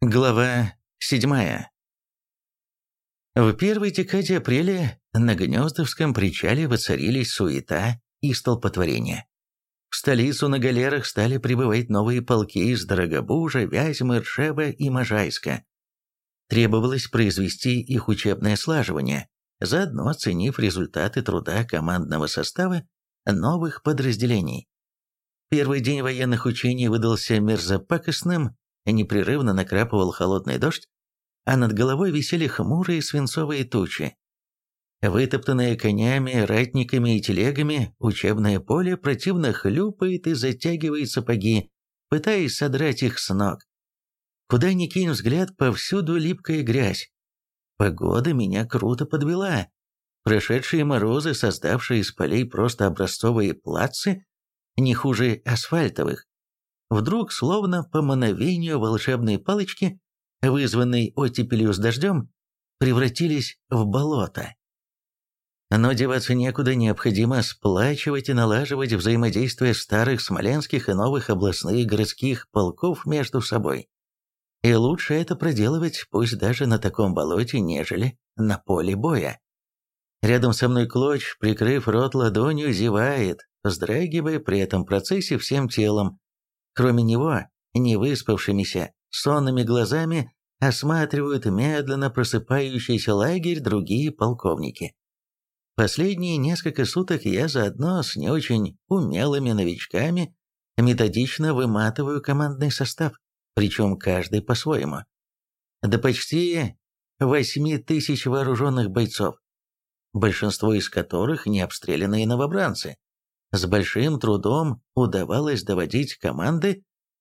Глава 7. В первой декаде апреля на Гнездовском причале воцарились суета и столпотворение. В столицу на галерах стали прибывать новые полки из Дорогобужа, Вязьмы, Ржева и Можайска. Требовалось произвести их учебное слаживание, заодно оценив результаты труда командного состава новых подразделений. Первый день военных учений выдался мерзопакостным, непрерывно накрапывал холодный дождь, а над головой висели хмурые свинцовые тучи. Вытоптанное конями, ратниками и телегами, учебное поле противно хлюпает и затягивает сапоги, пытаясь содрать их с ног. Куда ни кинь взгляд, повсюду липкая грязь. Погода меня круто подвела. Прошедшие морозы, создавшие из полей просто образцовые плацы, не хуже асфальтовых, вдруг, словно по мановению волшебной палочки, вызванной оттепелью с дождем, превратились в болото. Но деваться некуда, необходимо сплачивать и налаживать взаимодействие старых смоленских и новых областных и городских полков между собой. И лучше это проделывать, пусть даже на таком болоте, нежели на поле боя. Рядом со мной Клоч, прикрыв рот ладонью, зевает, вздрагивая при этом процессе всем телом. Кроме него, невыспавшимися, сонными глазами осматривают медленно просыпающийся лагерь другие полковники. Последние несколько суток я заодно с не очень умелыми новичками методично выматываю командный состав, причем каждый по-своему. До почти 8000 вооруженных бойцов, большинство из которых не обстрелянные новобранцы. С большим трудом удавалось доводить команды,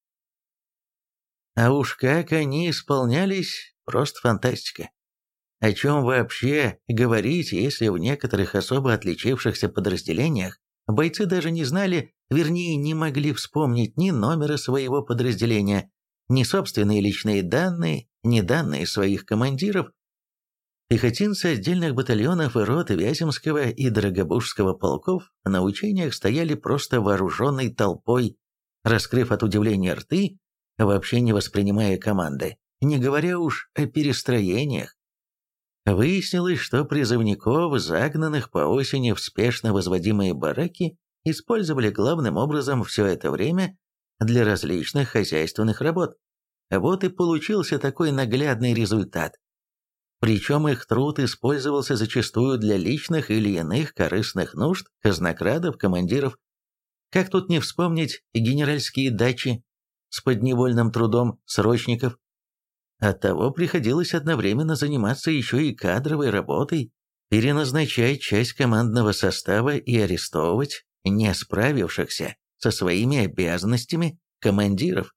а уж как они исполнялись, просто фантастика. О чем вообще говорить, если в некоторых особо отличившихся подразделениях бойцы даже не знали, вернее, не могли вспомнить ни номера своего подразделения, ни собственные личные данные, ни данные своих командиров. Пехотинцы отдельных батальонов и рот Вяземского и Дорогобужского полков на учениях стояли просто вооруженной толпой, раскрыв от удивления рты, вообще не воспринимая команды, не говоря уж о перестроениях. Выяснилось, что призывников, загнанных по осени в спешно возводимые бараки, использовали главным образом все это время для различных хозяйственных работ. Вот и получился такой наглядный результат. Причем их труд использовался зачастую для личных или иных корыстных нужд казнокрадов, командиров. Как тут не вспомнить генеральские дачи с подневольным трудом срочников? Оттого приходилось одновременно заниматься еще и кадровой работой, переназначать часть командного состава и арестовывать не справившихся со своими обязанностями командиров.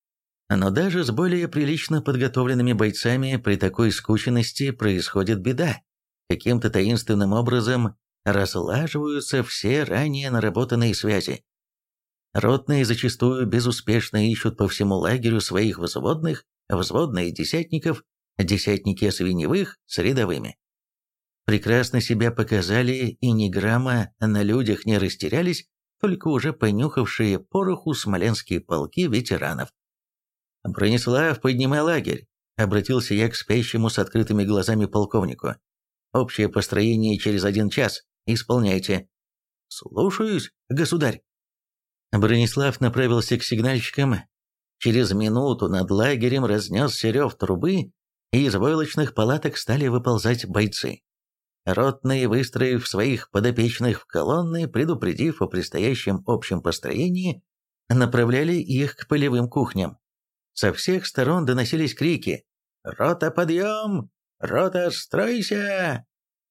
Но даже с более прилично подготовленными бойцами при такой скученности происходит беда. Каким-то таинственным образом разлаживаются все ранее наработанные связи. Ротные зачастую безуспешно ищут по всему лагерю своих взводных, взводные десятников, десятники свиневых с рядовыми. Прекрасно себя показали и ни грамма на людях не растерялись, только уже понюхавшие пороху смоленские полки ветеранов. «Бронислав, поднимай лагерь», — обратился я к спящему с открытыми глазами полковнику. «Общее построение через 1 час. Исполняйте». «Слушаюсь, государь». Бронислав направился к сигнальщикам. Через минуту над лагерем разнесся рев трубы, и из войлочных палаток стали выползать бойцы. Ротные, выстроив своих подопечных в колонны, предупредив о предстоящем общем построении, направляли их к полевым кухням. Со всех сторон доносились крики «Рота, подъем! Рота, стройся!».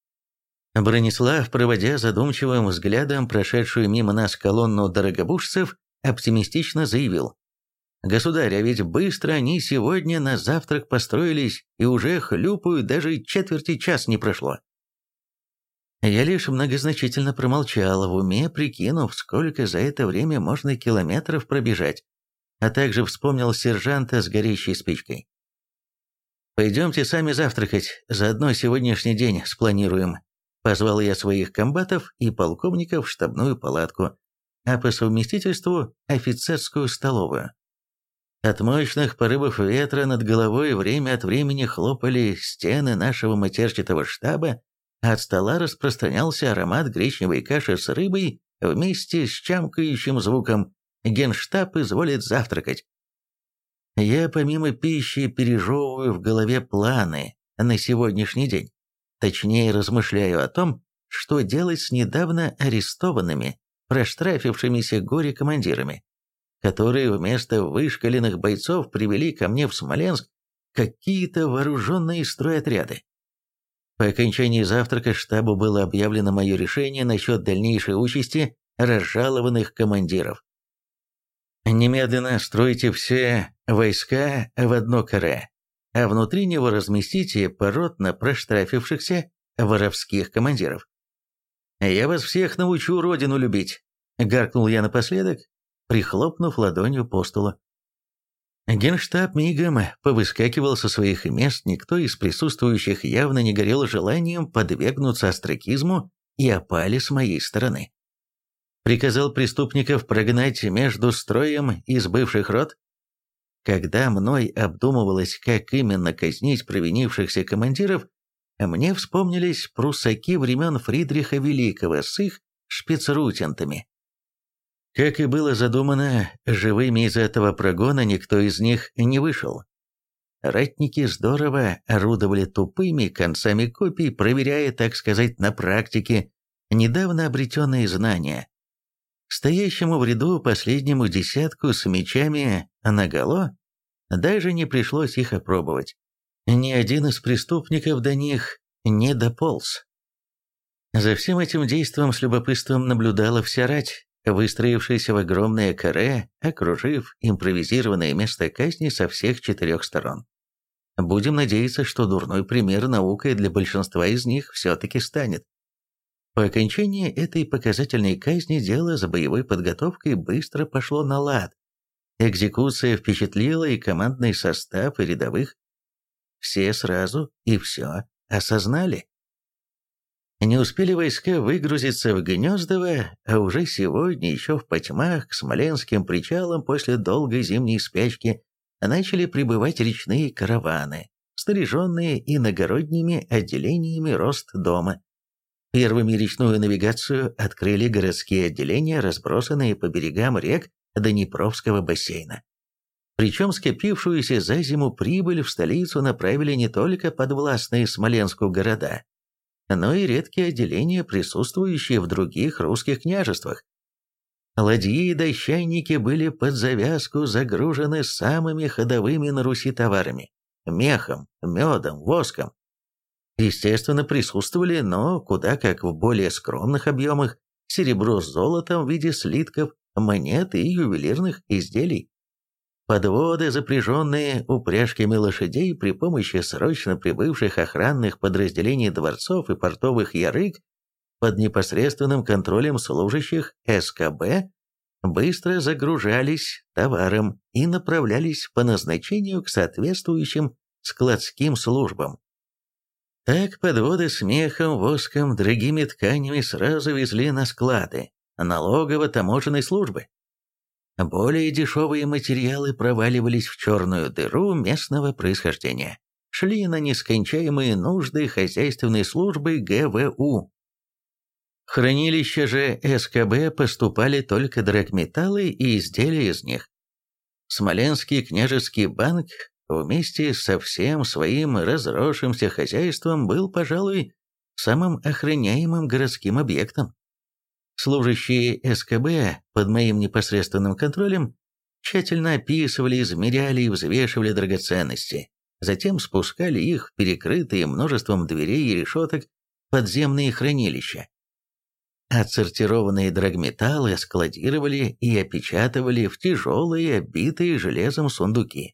Бронислав, проводя задумчивым взглядом прошедшую мимо нас колонну дорогобужцев, оптимистично заявил: «Государь, а ведь быстро они сегодня на завтрак построились и уже хлюпают, даже четверти час не прошло». Я лишь многозначительно промолчал, в уме прикинув, сколько за это время можно километров пробежать, а также вспомнил сержанта с горящей спичкой. «Пойдемте сами завтракать, заодно сегодняшний день спланируем». Позвал я своих комбатов и полковников в штабную палатку, а по совместительству офицерскую столовую. От мощных порывов ветра над головой время от времени хлопали стены нашего матерчатого штаба, а от стола распространялся аромат гречневой каши с рыбой вместе с чамкающим звуком «Генштаб изволит завтракать». Я помимо пищи пережевываю в голове планы на сегодняшний день. Точнее, размышляю о том, что делать с недавно арестованными, проштрафившимися горе-командирами, которые вместо вышкаленных бойцов привели ко мне в Смоленск какие-то вооруженные стройотряды. По окончании завтрака штабу было объявлено мое решение насчет дальнейшей участи разжалованных командиров. Немедленно стройте все войска в одно каре, а внутри него разместите поротно проштрафившихся воровских командиров. «Я вас всех научу родину любить», — гаркнул я напоследок, прихлопнув ладонью по столу. Генштаб мигом повыскакивал со своих мест, никто из присутствующих явно не горел желанием подвергнуться остракизму и опале с моей стороны. Приказал преступников прогнать между строем из бывших рот. Когда мной обдумывалось, как именно казнить провинившихся командиров, мне вспомнились пруссаки времен Фридриха Великого с их шпицрутентами. Как и было задумано, живыми из этого прогона никто из них не вышел. Ратники здорово орудовали тупыми концами копий, проверяя, так сказать, на практике недавно обретенные знания. Стоящему в ряду последнему десятку с мечами наголо даже не пришлось их опробовать. Ни один из преступников до них не дополз. За всем этим действом с любопытством наблюдала вся рать, выстроившаяся в огромное каре, окружив импровизированное место казни со всех 4 сторон. Будем надеяться, что дурной пример наукой для большинства из них все-таки станет. По окончании этой показательной казни дело за боевой подготовкой быстро пошло на лад. Экзекуция впечатлила и командный состав, и рядовых. Все сразу и все осознали. Не успели войска выгрузиться в Гнездово, а уже сегодня, еще в потьмах, к смоленским причалам после долгой зимней спячки начали прибывать речные караваны, снаряженные иногородними отделениями Ростдома. Первыми речную навигацию открыли городские отделения, разбросанные по берегам рек Днепровского бассейна. Причем скопившуюся за зиму прибыль в столицу направили не только подвластные Смоленску города, но и редкие отделения, присутствующие в других русских княжествах. Ладьи и дощаники были под завязку загружены самыми ходовыми на Руси товарами – мехом, медом, воском. Естественно, присутствовали, но куда как в более скромных объемах, серебро с золотом в виде слитков, монет и ювелирных изделий. Подводы, запряженные упряжками лошадей при помощи срочно прибывших охранных подразделений дворцов и портовых ярык под непосредственным контролем служащих СКБ, быстро загружались товаром и направлялись по назначению к соответствующим складским службам. Так подводы с мехом, воском, другими тканями сразу везли на склады налогово-таможенной службы. Более дешевые материалы проваливались в черную дыру местного происхождения, шли на нескончаемые нужды хозяйственной службы ГВУ. В хранилище же СКБ поступали только драгметаллы и изделия из них. Смоленский княжеский банк вместе со всем своим разросшимся хозяйством был, пожалуй, самым охраняемым городским объектом. Служащие СКБ под моим непосредственным контролем тщательно описывали, измеряли и взвешивали драгоценности, затем спускали их в перекрытые множеством дверей и решеток подземные хранилища. Отсортированные драгметаллы складировали и опечатывали в тяжелые, обитые железом сундуки.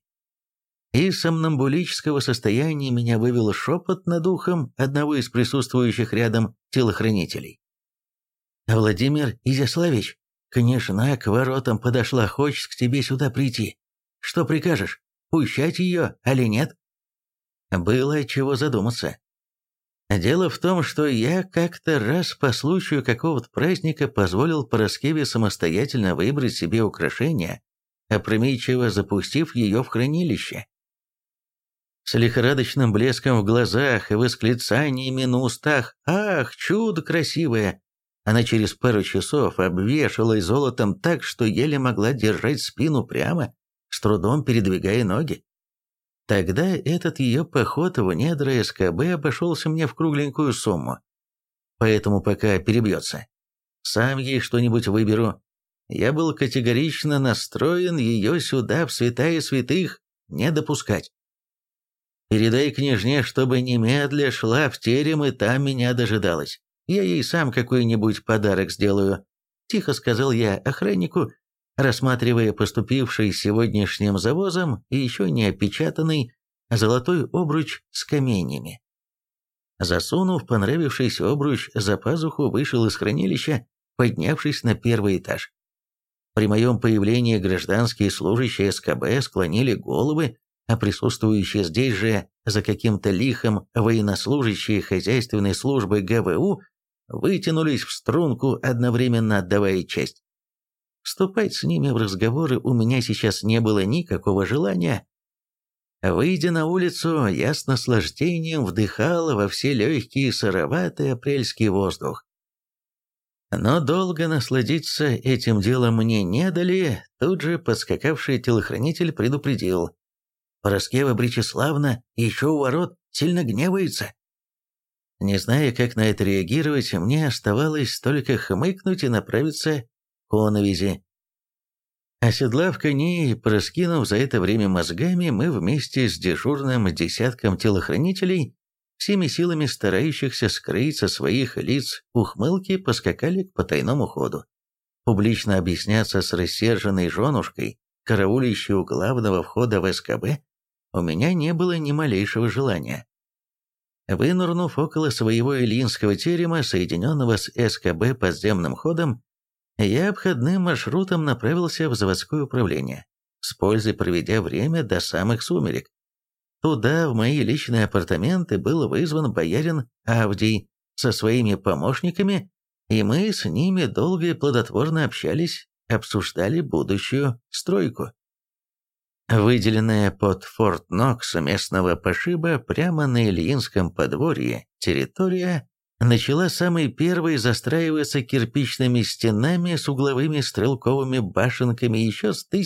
Из сомнамбулического состояния меня вывел шепот над ухом одного из присутствующих рядом телохранителей. «Владимир Изяславич, княжна к воротам подошла, хочет к тебе сюда прийти. Что прикажешь, пущать ее, али нет?» Было от чего задуматься. Дело в том, что я как-то раз по случаю какого-то праздника позволил Параскеве самостоятельно выбрать себе украшения опрометчиво запустив ее в хранилище. С лихорадочным блеском в глазах и восклицаниями на устах «Ах, чудо красивое!» она через пару часов обвешалась золотом так, что еле могла держать спину прямо, с трудом передвигая ноги. Тогда этот ее поход в недра СКБ обошелся мне в кругленькую сумму. Поэтому пока перебьется. Сам ей что-нибудь выберу. Я был категорично настроен ее сюда, в святая святых, не допускать. Передай княжне, чтобы немедля шла в терем и там меня дожидалась. Я ей сам какой-нибудь подарок сделаю», – тихо сказал я охраннику, рассматривая поступивший сегодняшним завозом и еще не опечатанный золотой обруч с каменьями. Засунув понравившийся обруч за пазуху, вышел из хранилища, поднявшись на первый этаж. При моем появлении гражданские служащие СКБ склонили головы, а присутствующие здесь же за каким-то лихом военнослужащие хозяйственной службы ГВУ вытянулись в струнку, одновременно отдавая честь. Вступать с ними в разговоры у меня сейчас не было никакого желания. Выйдя на улицу, я с наслаждением вдыхал во все легкие сыроватый апрельский воздух. Но долго насладиться этим делом мне не дали, тут же подскакавший телохранитель предупредил. Пороскева Бречеславна еще у ворот сильно гневается. Не зная, как на это реагировать, мне оставалось только хмыкнуть и направиться к оновизи. Оседлав коней и проскинув за это время мозгами, мы вместе с дежурным десятком телохранителей, всеми силами старающихся скрыть со своих лиц ухмылки, поскакали к потайному ходу. Публично объясняться с рассерженной женушкой, караулищей у главного входа в СКБ, у меня не было ни малейшего желания. Вынырнув около своего Ильинского терема, соединенного с СКБ подземным ходом, я обходным маршрутом направился в заводское управление, с пользой проведя время до самых сумерек. Туда, в мои личные апартаменты, был вызван боярин Авдий со своими помощниками, и мы с ними долго и плодотворно общались, обсуждали будущую стройку. Выделенная под Форт Нокс местного пошиба прямо на Ильинском подворье территория начала самой первой застраиваться кирпичными стенами с угловыми стрелковыми башенками еще с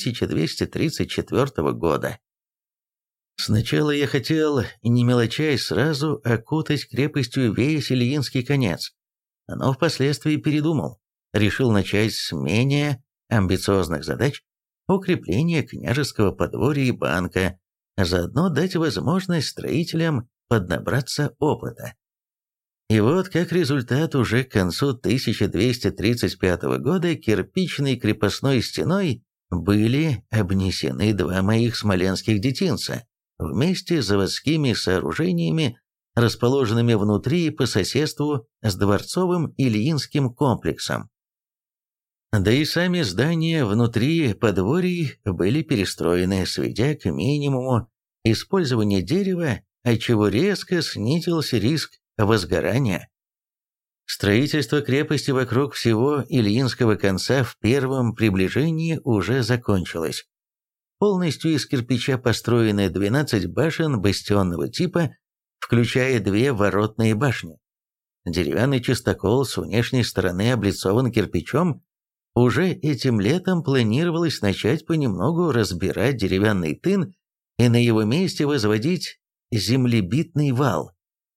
1234 года. Сначала я хотел, не мелочась, сразу окутать крепостью весь Ильинский конец, но впоследствии передумал, решил начать с менее амбициозных задач, укрепления княжеского подворья и банка, а заодно дать возможность строителям поднабраться опыта. И вот как результат уже к концу 1235 года кирпичной крепостной стеной были обнесены два моих смоленских детинца вместе с заводскими сооружениями, расположенными внутри и по соседству с дворцовым Ильинским комплексом. Да и сами здания внутри подворий были перестроены, сведя к минимуму использование дерева, отчего резко снизился риск возгорания. Строительство крепости вокруг всего Ильинского конца в первом приближении уже закончилось. Полностью из кирпича построены 12 башен бастионного типа, включая 2 воротные башни. Деревянный частокол с внешней стороны облицован кирпичом. Уже этим летом планировалось начать понемногу разбирать деревянный тын и на его месте возводить землебитный вал.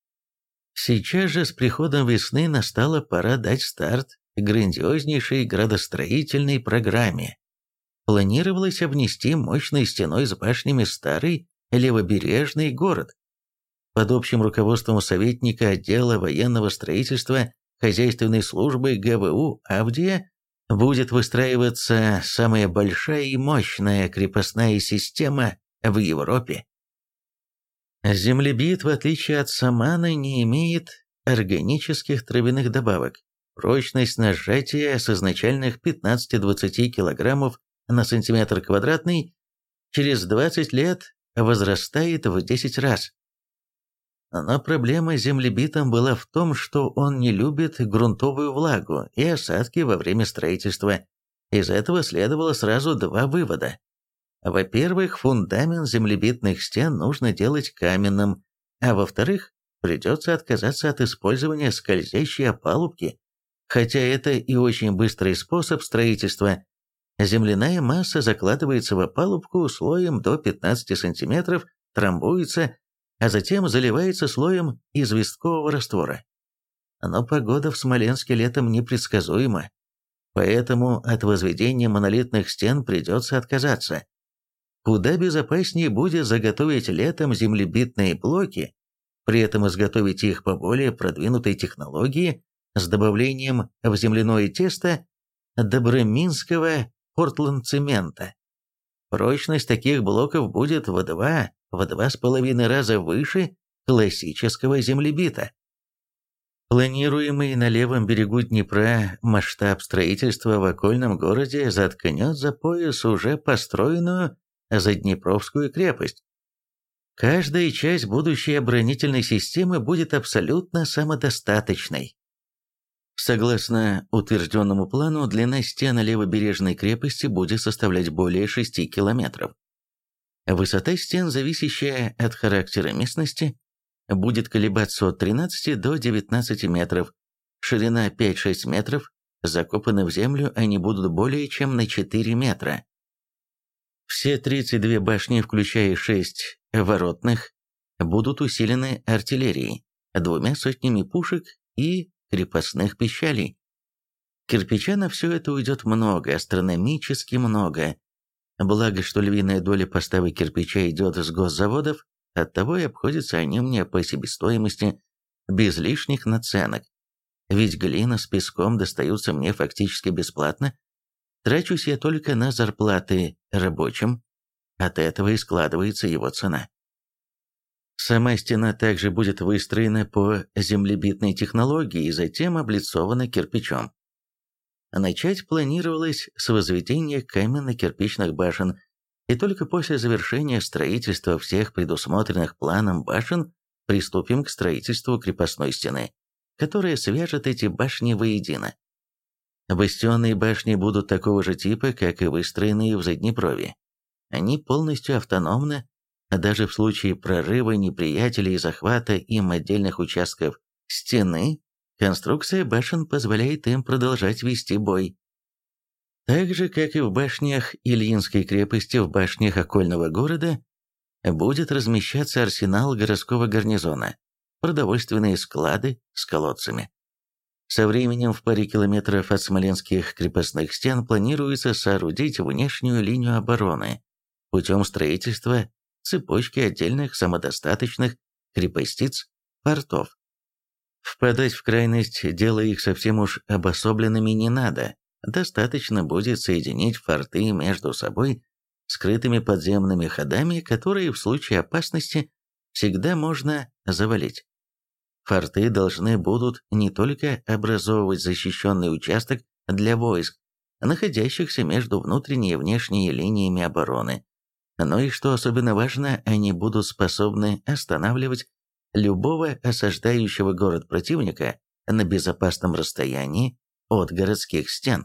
Сейчас же с приходом весны настала пора дать старт грандиознейшей градостроительной программе. Планировалось обнести мощной стеной с башнями старый левобережный город. Под общим руководством советника отдела военного строительства хозяйственной службы ГВУ Авдия будет выстраиваться самая большая и мощная крепостная система в Европе. Землебит, в отличие от самана, не имеет органических травяных добавок. Прочность на сжатие с изначальных 15-20 кг на сантиметр квадратный через 20 лет возрастает в 10 раз. Но проблема с землебитом была в том, что он не любит грунтовую влагу и осадки во время строительства. Из этого следовало сразу два вывода. Во-первых, фундамент землебитных стен нужно делать каменным, а во-вторых, придется отказаться от использования скользящей опалубки, хотя это и очень быстрый способ строительства. Земляная масса закладывается в опалубку слоем до 15 см, трамбуется, а затем заливается слоем известкового раствора. Но погода в Смоленске летом непредсказуема, поэтому от возведения монолитных стен придется отказаться. Куда безопаснее будет заготовить летом землебитные блоки, при этом изготовить их по более продвинутой технологии с добавлением в земляное тесто добрыминского портландцемента. Прочность таких блоков будет в 2–2,5 раза выше классического землебита. Планируемый на левом берегу Днепра масштаб строительства в окольном городе заткнет за пояс уже построенную Заднепровскую крепость. Каждая часть будущей оборонительной системы будет абсолютно самодостаточной. Согласно утвержденному плану, длина стен левобережной крепости будет составлять более 6 километров. Высота стен, зависящая от характера местности, будет колебаться от 13 до 19 метров, ширина 5–6 метров, закопаны в землю они будут более чем на 4 метра. Все 32 башни, включая 6 воротных, будут усилены артиллерией, 2 сотнями пушек и крепостных пищалей. Кирпича на все это уйдет много, астрономически много. Благо, что львиная доля поставок кирпича идет с госзаводов, оттого и обходятся они мне по себестоимости без лишних наценок. Ведь глина с песком достаются мне фактически бесплатно. Трачусь я только на зарплаты рабочим, от этого и складывается его цена. Сама стена также будет выстроена по землебитной технологии и затем облицована кирпичом. Начать планировалось с возведения каменно-кирпичных башен, и только после завершения строительства всех предусмотренных планом башен приступим к строительству крепостной стены, которая свяжет эти башни воедино. Бастионные башни будут такого же типа, как и выстроенные в Заднепровье. Они полностью автономны, даже в случае прорыва неприятеля и захвата им отдельных участков стены, конструкция башен позволяет им продолжать вести бой. Так же, как и в башнях Ильинской крепости, в башнях окольного города будет размещаться арсенал городского гарнизона, продовольственные склады с колодцами. Со временем в паре километров от смоленских крепостных стен планируется соорудить внешнюю линию обороны путем строительства цепочки отдельных самодостаточных крепостиц, портов. Впадать в крайность, делая их совсем уж обособленными, не надо. Достаточно будет соединить форты между собой скрытыми подземными ходами, которые в случае опасности всегда можно завалить. Форты должны будут не только образовывать защищенный участок для войск, находящихся между внутренней и внешней линиями обороны, но и, что особенно важно, они будут способны останавливать любого осаждающего город противника на безопасном расстоянии от городских стен.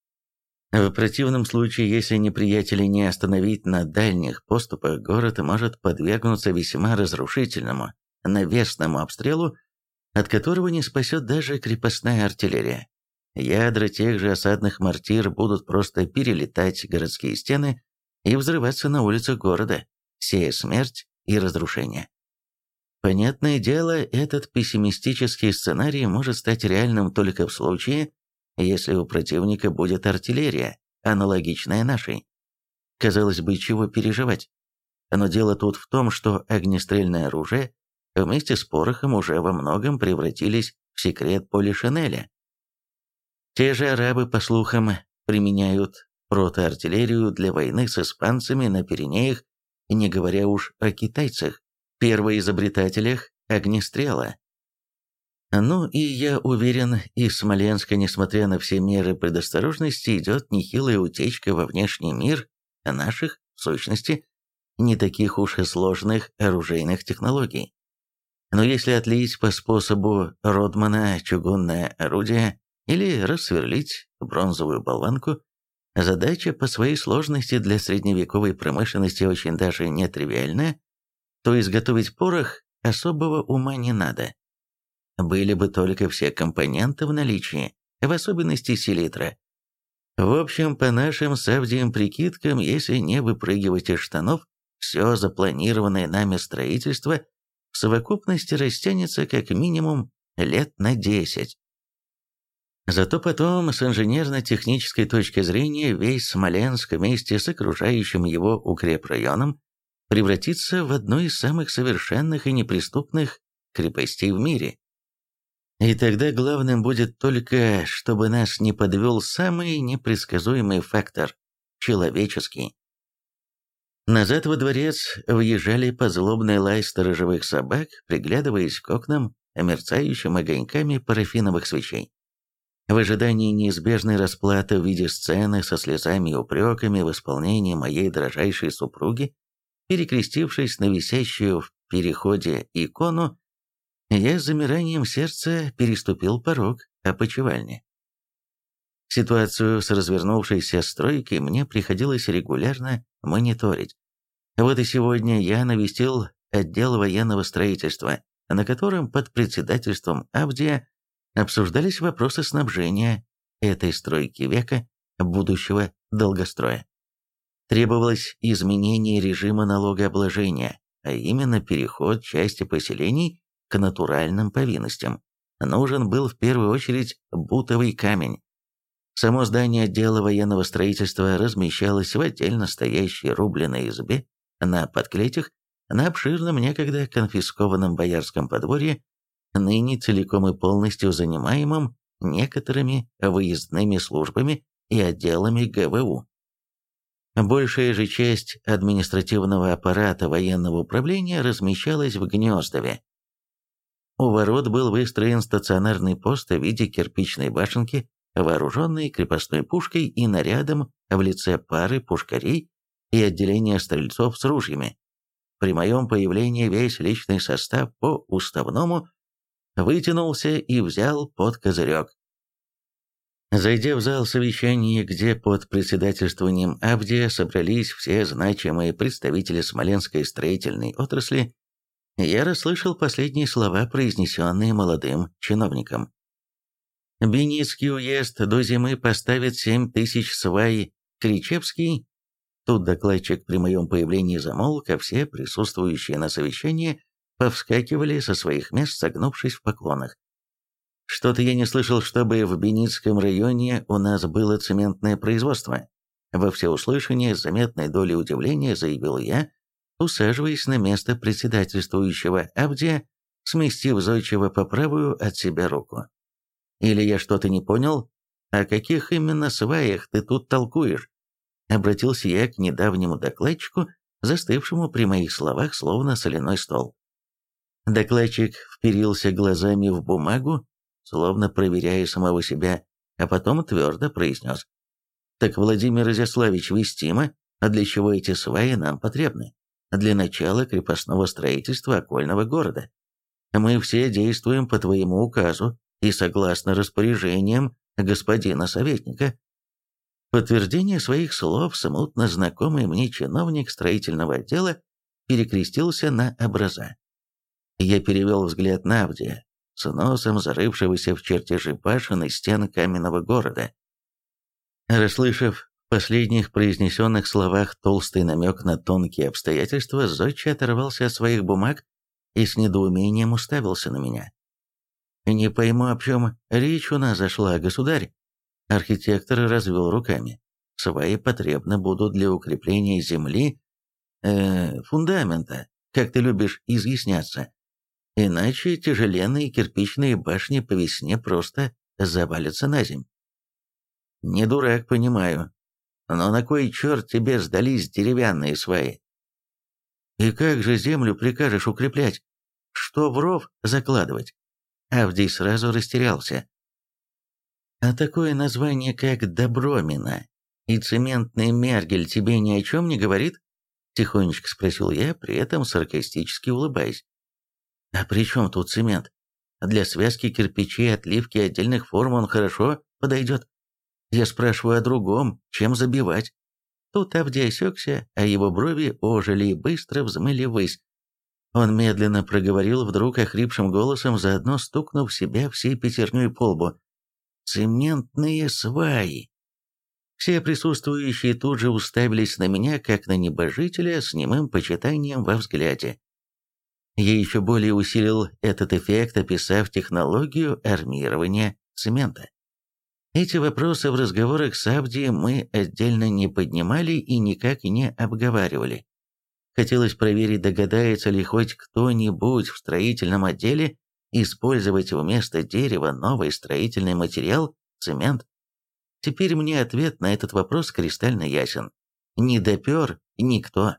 В противном случае, если неприятеля не остановить на дальних поступах, город может подвергнуться весьма разрушительному, навесному обстрелу, от которого не спасет даже крепостная артиллерия. Ядра тех же осадных мортир будут просто перелетать городские стены и взрываться на улицах города, сея смерть и разрушение. Понятное дело, этот пессимистический сценарий может стать реальным только в случае, если у противника будет артиллерия, аналогичная нашей. Казалось бы, чего переживать? Но дело тут в том, что огнестрельное оружие вместе с порохом уже во многом превратились в секрет Полишинеля. Те же арабы, по слухам, применяют протоартиллерию для войны с испанцами на Пиренеях, не говоря уж о китайцах, первоизобретателях огнестрела. Ну и я уверен, из Смоленска, несмотря на все меры предосторожности, идет нехилая утечка во внешний мир наших, в сущности, не таких уж и сложных оружейных технологий. Но если отлить по способу Родмана чугунное орудие или рассверлить бронзовую болванку, Задача по своей сложности для средневековой промышленности очень даже нетривиальная, то изготовить порох особого ума не надо. Были бы только все компоненты в наличии, в особенности селитра. В общем, по нашим с Авдием прикидкам, если не выпрыгивать из штанов, все запланированное нами строительство в совокупности растянется как минимум лет на 10. Зато потом, с инженерно-технической точки зрения, весь Смоленск вместе с окружающим его укрепрайоном превратится в одну из самых совершенных и неприступных крепостей в мире. И тогда главным будет только, чтобы нас не подвел самый непредсказуемый фактор – человеческий. Назад во дворец въезжали под злобный лай сторожевых собак, приглядываясь к окнам, мерцающим огоньками парафиновых свечей. В ожидании неизбежной расплаты в виде сцены со слезами и упреками в исполнении моей дрожайшей супруги, перекрестившись на висящую в переходе икону, я с замиранием сердца переступил порог опочивальни. Ситуацию с развернувшейся стройкой мне приходилось регулярно мониторить. Вот и сегодня я навестил отдел военного строительства, на котором под председательством Авдия обсуждались вопросы снабжения этой стройки века будущего долгостроя. Требовалось изменение режима налогообложения, а именно переход части поселений к натуральным повинностям. Нужен был в первую очередь бутовый камень. Само здание отдела военного строительства размещалось в отдельно стоящей рубленой избе на подклетях на обширном некогда конфискованном боярском подворье, ныне целиком и полностью занимаемым некоторыми выездными службами и отделами ГВУ. Большая же часть административного аппарата военного управления размещалась в Гнездове. У ворот был выстроен стационарный пост в виде кирпичной башенки, вооруженный крепостной пушкой и нарядом в лице пары пушкарей и отделения стрельцов с ружьями. При моем появлении весь личный состав по уставному вытянулся и взял под козырек. Зайдя в зал совещаний, где под председательствованием Авдия собрались все значимые представители смоленской строительной отрасли, я расслышал последние слова, произнесенные молодым чиновником. Беницкий уезд до зимы поставит 7000 свай, Кричевский. Тут докладчик при моем появлении замолк, а все присутствующие на совещании повскакивали со своих мест, согнувшись в поклонах. Что-то я не слышал, чтобы в Беницком районе у нас было цементное производство. Во всеуслышание с заметной долей удивления заявил я, усаживаясь на место председательствующего Авдия, сместив зодчего по правую от себя руку. Или я что-то не понял? О каких именно сваях ты тут толкуешь? Обратился я к недавнему докладчику, застывшему при моих словах словно соляной стол. Докладчик вперился глазами в бумагу, словно проверяя самого себя, а потом твердо произнес. «Так, Владимир Изяславич, вестимо, а для чего эти сваи нам потребны? Для начала крепостного строительства окольного города. Мы все действуем по твоему указу и согласно распоряжениям господина советника». В подтверждение своих слов смутно знакомый мне чиновник строительного отдела перекрестился на образа. Я перевел взгляд на Авдия, с носом зарывшегося в чертежи башен и стен каменного города. Расслышав в последних произнесенных словах толстый намек на тонкие обстоятельства, зодчий оторвался от своих бумаг и с недоумением уставился на меня. «Не пойму, о чем речь у нас зашла, государь». Архитектор развел руками. «Сваи потребны будут для укрепления земли, фундамента, как ты любишь изъясняться. Иначе тяжеленные кирпичные башни по весне просто завалятся на земь». «Не дурак, понимаю. Но на кой черт тебе сдались деревянные сваи? И как же землю прикажешь укреплять? Что в ров закладывать?» Авдий сразу растерялся. «А такое название, как Добромина и цементный мергель, тебе ни о чем не говорит?» Тихонечко спросил я, при этом саркастически улыбаясь. «А при чем тут цемент? Для связки кирпичей, отливки отдельных форм он хорошо подойдет. Я спрашиваю о другом, чем забивать. Тут Авдий осекся, а его брови ожили и быстро взмыли ввысь. Он медленно проговорил вдруг охрипшим голосом, заодно стукнув себя всей пятерней по лбу. «Цементные сваи!» Все присутствующие тут же уставились на меня, как на небожителя, с немым почитанием во взгляде. Я еще более усилил этот эффект, описав технологию армирования цемента. Эти вопросы в разговорах с Авдием мы отдельно не поднимали и никак не обговаривали. Хотелось проверить, догадается ли хоть кто-нибудь в строительном отделе использовать вместо дерева новый строительный материал – цемент. Теперь мне ответ на этот вопрос кристально ясен. Не допер никто.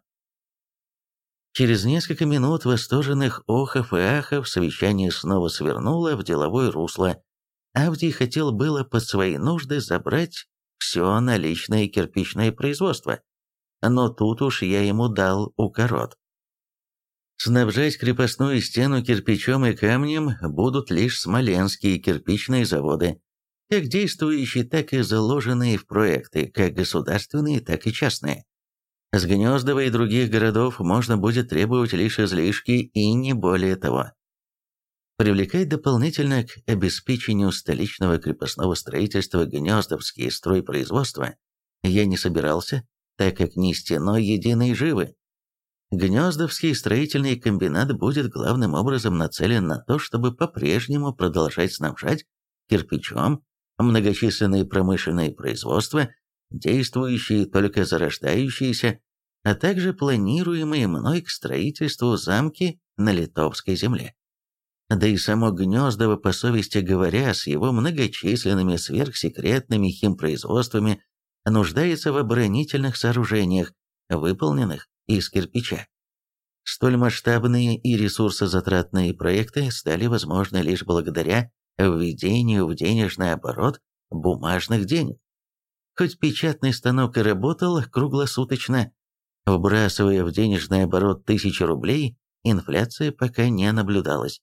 Через несколько минут восторженных охов и ахов совещание снова свернуло в деловое русло. Авдий хотел было под свои нужды забрать все наличное кирпичное производство, но тут уж я ему дал укорот. Снабжать крепостную стену кирпичом и камнем будут лишь смоленские кирпичные заводы, как действующие, так и заложенные в проекты, как государственные, так и частные. С Гнездова и других городов можно будет требовать лишь излишки и не более того. Привлекать дополнительно к обеспечению столичного крепостного строительства гнездовские стройпроизводства я не собирался, так как не стеной единой живы. Гнездовский строительный комбинат будет главным образом нацелен на то, чтобы по-прежнему продолжать снабжать кирпичом многочисленные промышленные производства, действующие только зарождающиеся, а также планируемые мной к строительству замки на Литовской земле. Да и само Гнездово, по совести говоря, с его многочисленными сверхсекретными химпроизводствами, нуждается в оборонительных сооружениях, выполненных из кирпича. Столь масштабные и ресурсозатратные проекты стали возможны лишь благодаря введению в денежный оборот бумажных денег. Хоть печатный станок и работал круглосуточно, вбрасывая в денежный оборот 1000 рублей, инфляции пока не наблюдалось.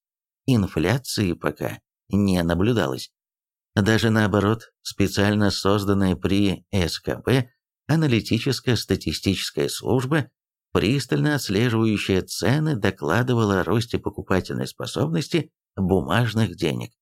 Даже наоборот, специально созданная при СКБ аналитическо-статистическая служба, пристально отслеживающая цены, докладывала о росте покупательной способности бумажных денег.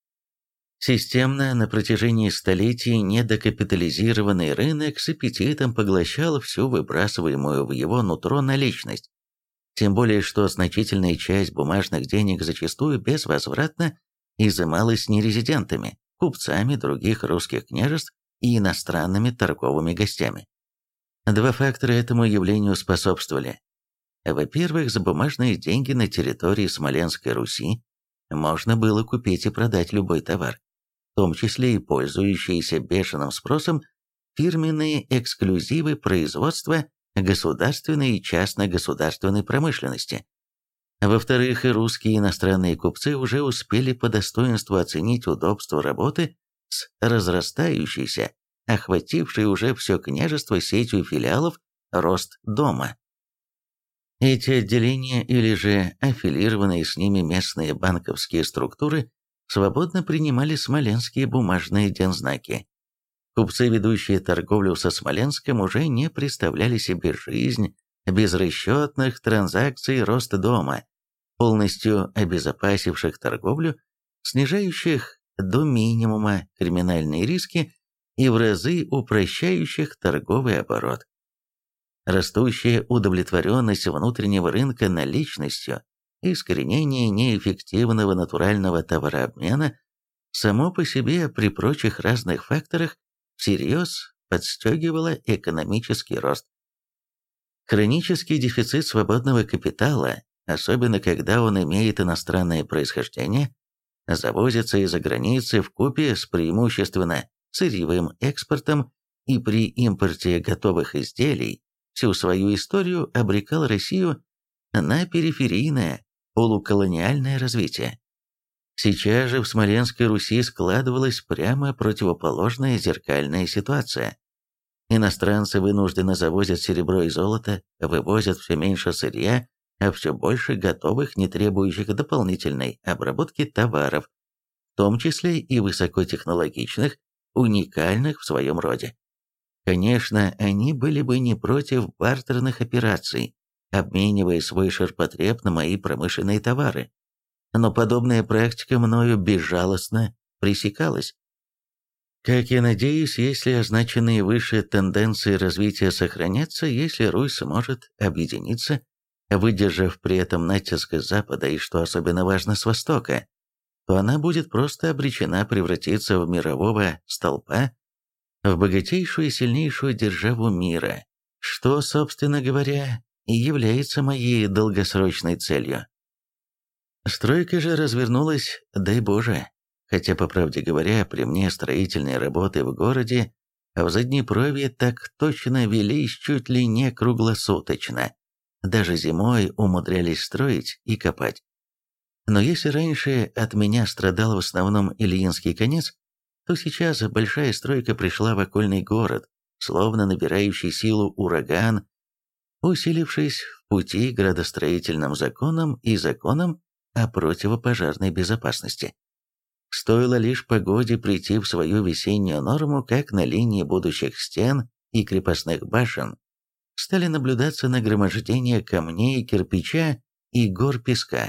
Системно на протяжении столетий недокапитализированный рынок с аппетитом поглощал всю выбрасываемую в его нутро наличность. Тем более, что значительная часть бумажных денег зачастую безвозвратно изымалась нерезидентами, купцами других русских княжеств и иностранными торговыми гостями. Два фактора этому явлению способствовали. Во-первых, за бумажные деньги на территории Смоленской Руси можно было купить и продать любой товар, в том числе и пользующиеся бешеным спросом фирменные эксклюзивы производства государственной и частно-государственной промышленности. Во-вторых, и русские и иностранные купцы уже успели по достоинству оценить удобство работы с разрастающейся, охватившей уже все княжество сетью филиалов Ростдома. Эти отделения или же аффилированные с ними местные банковские структуры свободно принимали смоленские бумажные дензнаки. Купцы, ведущие торговлю со Смоленском, уже не представляли себе жизнь без расчетных транзакций Ростдома, полностью обезопасивших торговлю, снижающих до минимума криминальные риски и в разы упрощающих торговый оборот. Растущая удовлетворенность внутреннего рынка наличностью, искоренение неэффективного натурального товарообмена само по себе при прочих разных факторах всерьез подстегивало экономический рост. Хронический дефицит свободного капитала, особенно когда он имеет иностранное происхождение, завозится из-за границы вкупе с преимущественно сырьевым экспортом и при импорте готовых изделий всю свою историю обрекал Россию на периферийное, полуколониальное развитие. Сейчас же в Смоленской Руси складывалась прямо противоположная зеркальная ситуация. Иностранцы вынужденно завозят серебро и золото, вывозят все меньше сырья, а все больше готовых, не требующих дополнительной обработки товаров, в том числе и высокотехнологичных, уникальных в своем роде. Конечно, они были бы не против бартерных операций, обменивая свой ширпотреб на мои промышленные товары. Но подобная практика мною безжалостно пресекалась. Как я надеюсь, если означенные выше тенденции развития сохранятся, если Русь сможет объединиться, выдержав при этом натиск с Запада и, что особенно важно, с Востока, то она будет просто обречена превратиться в мирового столпа, в богатейшую и сильнейшую державу мира, что, собственно говоря, и является моей долгосрочной целью. Стройка же развернулась, дай Боже, хотя, по правде говоря, при мне строительные работы в городе в Заднепровье так точно велись чуть ли не круглосуточно. Даже зимой умудрялись строить и копать. Но если раньше от меня страдал в основном Ильинский конец, то сейчас большая стройка пришла в окольный город, словно набирающий силу ураган, усилившись в пути градостроительным законам и законам о противопожарной безопасности. Стоило лишь погоде прийти в свою весеннюю норму, как на линии будущих стен и крепостных башен стали наблюдаться нагромождения камней, кирпича и гор песка.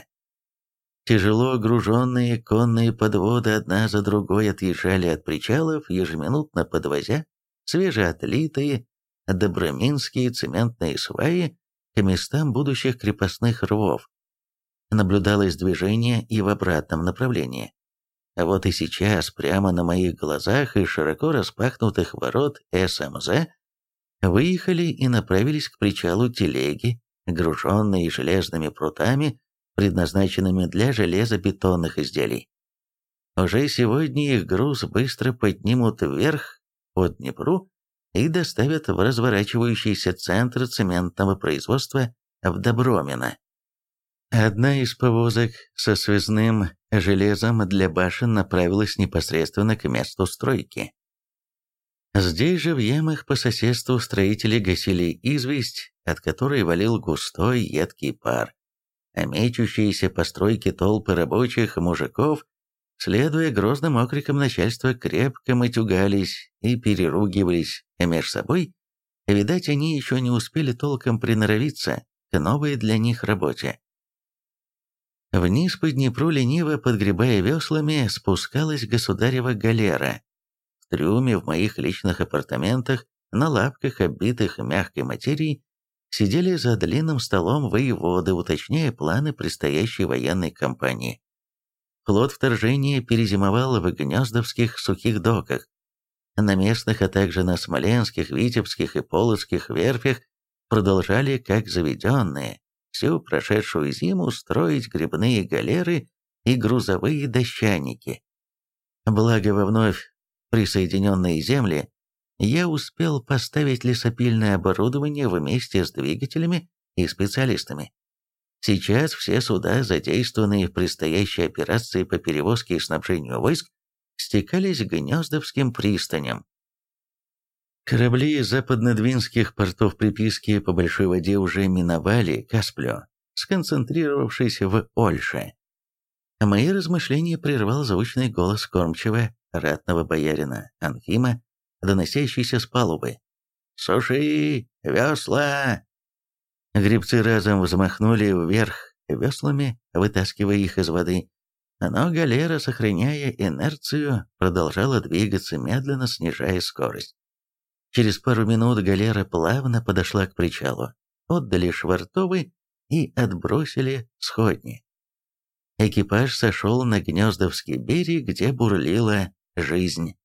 Тяжело груженные конные подводы одна за другой отъезжали от причалов, ежеминутно подвозя свежеотлитые доброминские цементные сваи к местам будущих крепостных рвов. Наблюдалось движение и в обратном направлении. А вот и сейчас, прямо на моих глазах из широко распахнутых ворот СМЗ, выехали и направились к причалу телеги, груженные железными прутами, предназначенными для железобетонных изделий. Уже сегодня их груз быстро поднимут вверх по Днепру и доставят в разворачивающийся центр цементного производства в Добромино. Одна из повозок со связным железом для башен направилась непосредственно к месту стройки. Здесь же в ямах по соседству строители гасили известь, от которой валил густой едкий пар, а мечущиеся по стройке толпы рабочих мужиков, следуя грозным окрикам начальства, крепко матюгались и переругивались меж собой. Видать, они еще не успели толком приноровиться к новой для них работе. Вниз по Днепру, лениво подгребая веслами, спускалась государева галера. В трюме в моих личных апартаментах, на лавках, оббитых мягкой материей, сидели за длинным столом воеводы, уточняя планы предстоящей военной кампании. Флот вторжения перезимовал в гнездовских сухих доках. На местных, а также на смоленских, витебских и полоцких верфях продолжали, как заведенные, всю прошедшую зиму строить гребные галеры и грузовые дощаники. Благо во вновь присоединенные земли я успел поставить лесопильное оборудование вместе с двигателями и специалистами. Сейчас все суда, задействованные в предстоящей операции по перевозке и снабжению войск, стекались к Гнездовским пристаням. Корабли из западнодвинских портов приписки по большой воде уже миновали Касплю, сконцентрировавшись в Ольше. Мои размышления прервал звучный голос кормчего, ратного боярина Анфима, доносящийся с палубы. «Суши! Весла!» Гребцы разом взмахнули вверх веслами, вытаскивая их из воды, но галера, сохраняя инерцию, продолжала двигаться, медленно снижая скорость. Через пару минут галера плавно подошла к причалу, отдали швартовы и отбросили сходни. Экипаж сошел на Гнездовский берег, где бурлила жизнь.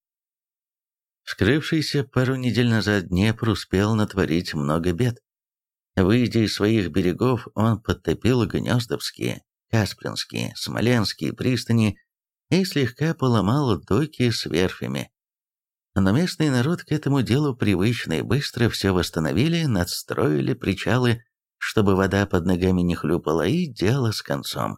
Вскрывшийся пару недель назад Днепр успел натворить много бед. Выйдя из своих берегов, он подтопил Гнездовские, Касплинские, Смоленские пристани и слегка поломал доки с верфями. Но местный народ к этому делу привычно и быстро все восстановили, надстроили причалы, чтобы вода под ногами не хлюпала, и дело с концом.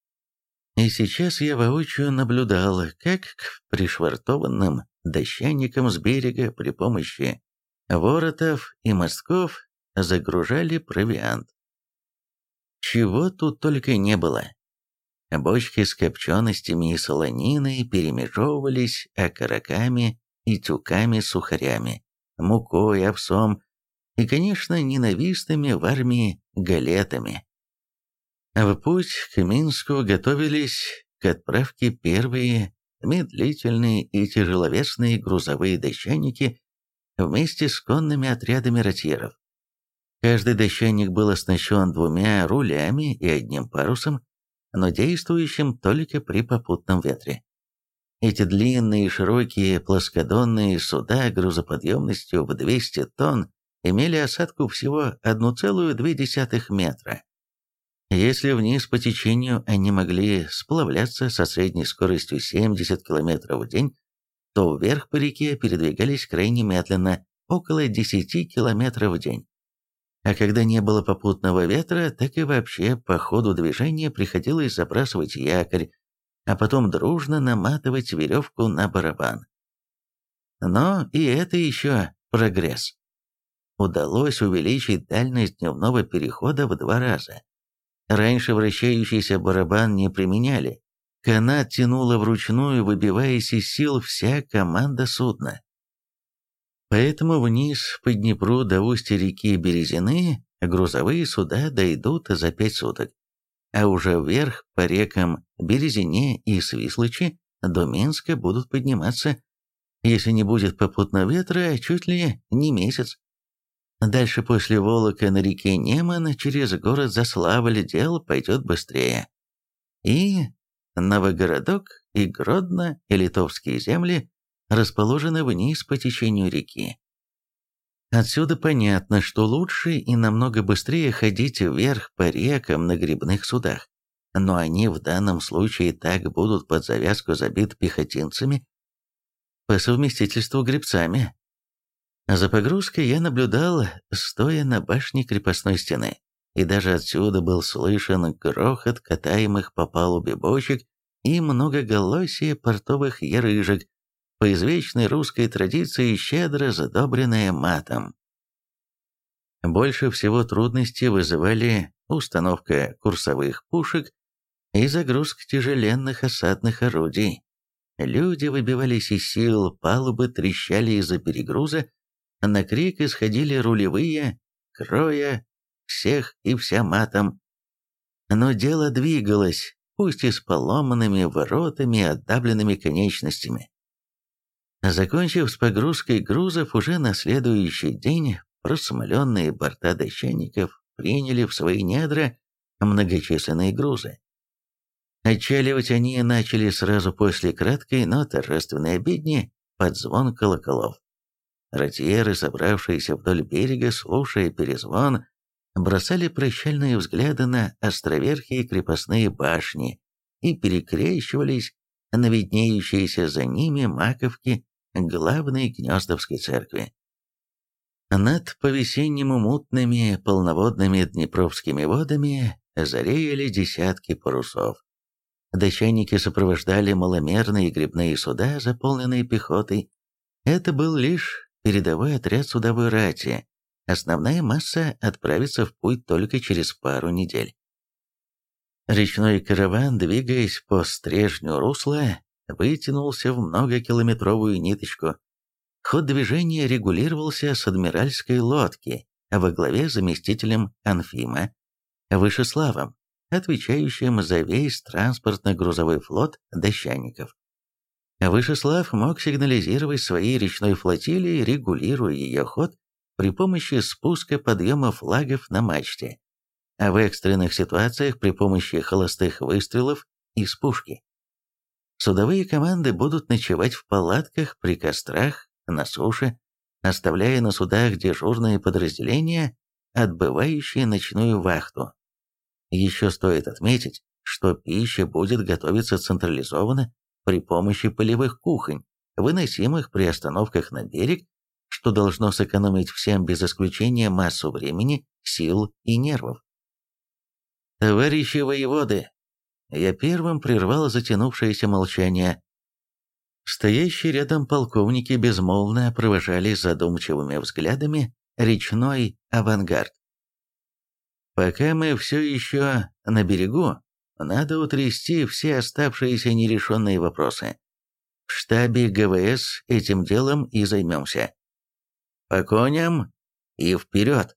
И сейчас я воочию наблюдал, как к пришвартованным дощаникам с берега при помощи воротов и мостков загружали провиант. Чего тут только не было. Бочки с копченостями и солониной перемежевывались окороками и тюками с сухарями, мукой, овсом и, конечно, ненавистными в армии галетами. В путь к Минску готовились к отправке первые медлительные и тяжеловесные грузовые дощаники вместе с конными отрядами ротьеров. Каждый дощаник был оснащен 2 рулями и 1 парусом, но действующим только при попутном ветре. Эти длинные широкие плоскодонные суда грузоподъемностью в 200 тонн имели осадку всего 1,2 метра. Если вниз по течению они могли сплавляться со средней скоростью 70 км в день, то вверх по реке передвигались крайне медленно, около 10 км в день. А когда не было попутного ветра, так и вообще по ходу движения приходилось забрасывать якорь, а потом дружно наматывать веревку на барабан. Но и это еще прогресс. Удалось увеличить дальность дневного перехода в 2 раза. Раньше вращающийся барабан не применяли. Канат тянула вручную, выбиваясь из сил вся команда судна. Поэтому вниз по Днепру до устья реки Березины грузовые суда дойдут за 5 суток, а уже вверх по рекам Березине и Свислочи до Минска будут подниматься, если не будет попутного ветра, чуть ли не месяц. Дальше после Волока на реке Неман через город Заславль дело пойдет быстрее. И Новогородок, и Гродно, и литовские земли расположены вниз по течению реки. Отсюда понятно, что лучше и намного быстрее ходить вверх по рекам на гребных судах, но они в данном случае так будут под завязку забиты пехотинцами, по совместительству гребцами. За погрузкой я наблюдал, стоя на башне крепостной стены, и даже отсюда был слышен грохот катаемых по палубе бочек и многоголосие портовых ярыжек, по извечной русской традиции щедро задобренная матом. Больше всего трудностей вызывали установка курсовых пушек и загрузка тяжеленных осадных орудий. Люди выбивались из сил, палубы трещали из-за перегруза, на крик исходили рулевые, кроя всех и вся матом. Но дело двигалось, пусть и с поломанными воротами и отдавленными конечностями. Закончив с погрузкой грузов, уже на следующий день просмоленные борта дощаников приняли в свои недра многочисленные грузы. Отчаливать они начали сразу после краткой, но торжественной обедни под звон колоколов. Ротьеры, собравшиеся вдоль берега, слушая перезвон, бросали прощальные взгляды на островерхие крепостные башни и перекрещивались на виднеющиеся за ними маковки главной Гнездовской церкви. Над по-весеннему мутными полноводными днепровскими водами зареяли десятки парусов. Дощаники сопровождали маломерные гребные суда, заполненные пехотой. Это был лишь передовой отряд судовой рати. Основная масса отправится в путь только через пару недель. Речной караван, двигаясь по стрежню русла, вытянулся в многокилометровую ниточку. Ход движения регулировался с адмиральской лодки во главе с заместителем Анфима Вышеславом, отвечающим за весь транспортно-грузовой флот дощаников. Вышеслав мог сигнализировать своей речной флотилии, регулируя ее ход при помощи спуска-подъема флагов на мачте, а в экстренных ситуациях при помощи холостых выстрелов из пушки. Судовые команды будут ночевать в палатках при кострах на суше, оставляя на судах дежурные подразделения, отбывающие ночную вахту. Еще стоит отметить, что пища будет готовиться централизованно при помощи полевых кухонь, выносимых при остановках на берег, что должно сэкономить всем без исключения массу времени, сил и нервов. «Товарищи воеводы!» Я первым прервал затянувшееся молчание. Стоящие рядом полковники безмолвно провожали задумчивыми взглядами речной авангард. Пока мы все еще на берегу, надо утрясти все оставшиеся нерешенные вопросы. В штабе ГВС этим делом и займемся. По коням и вперед!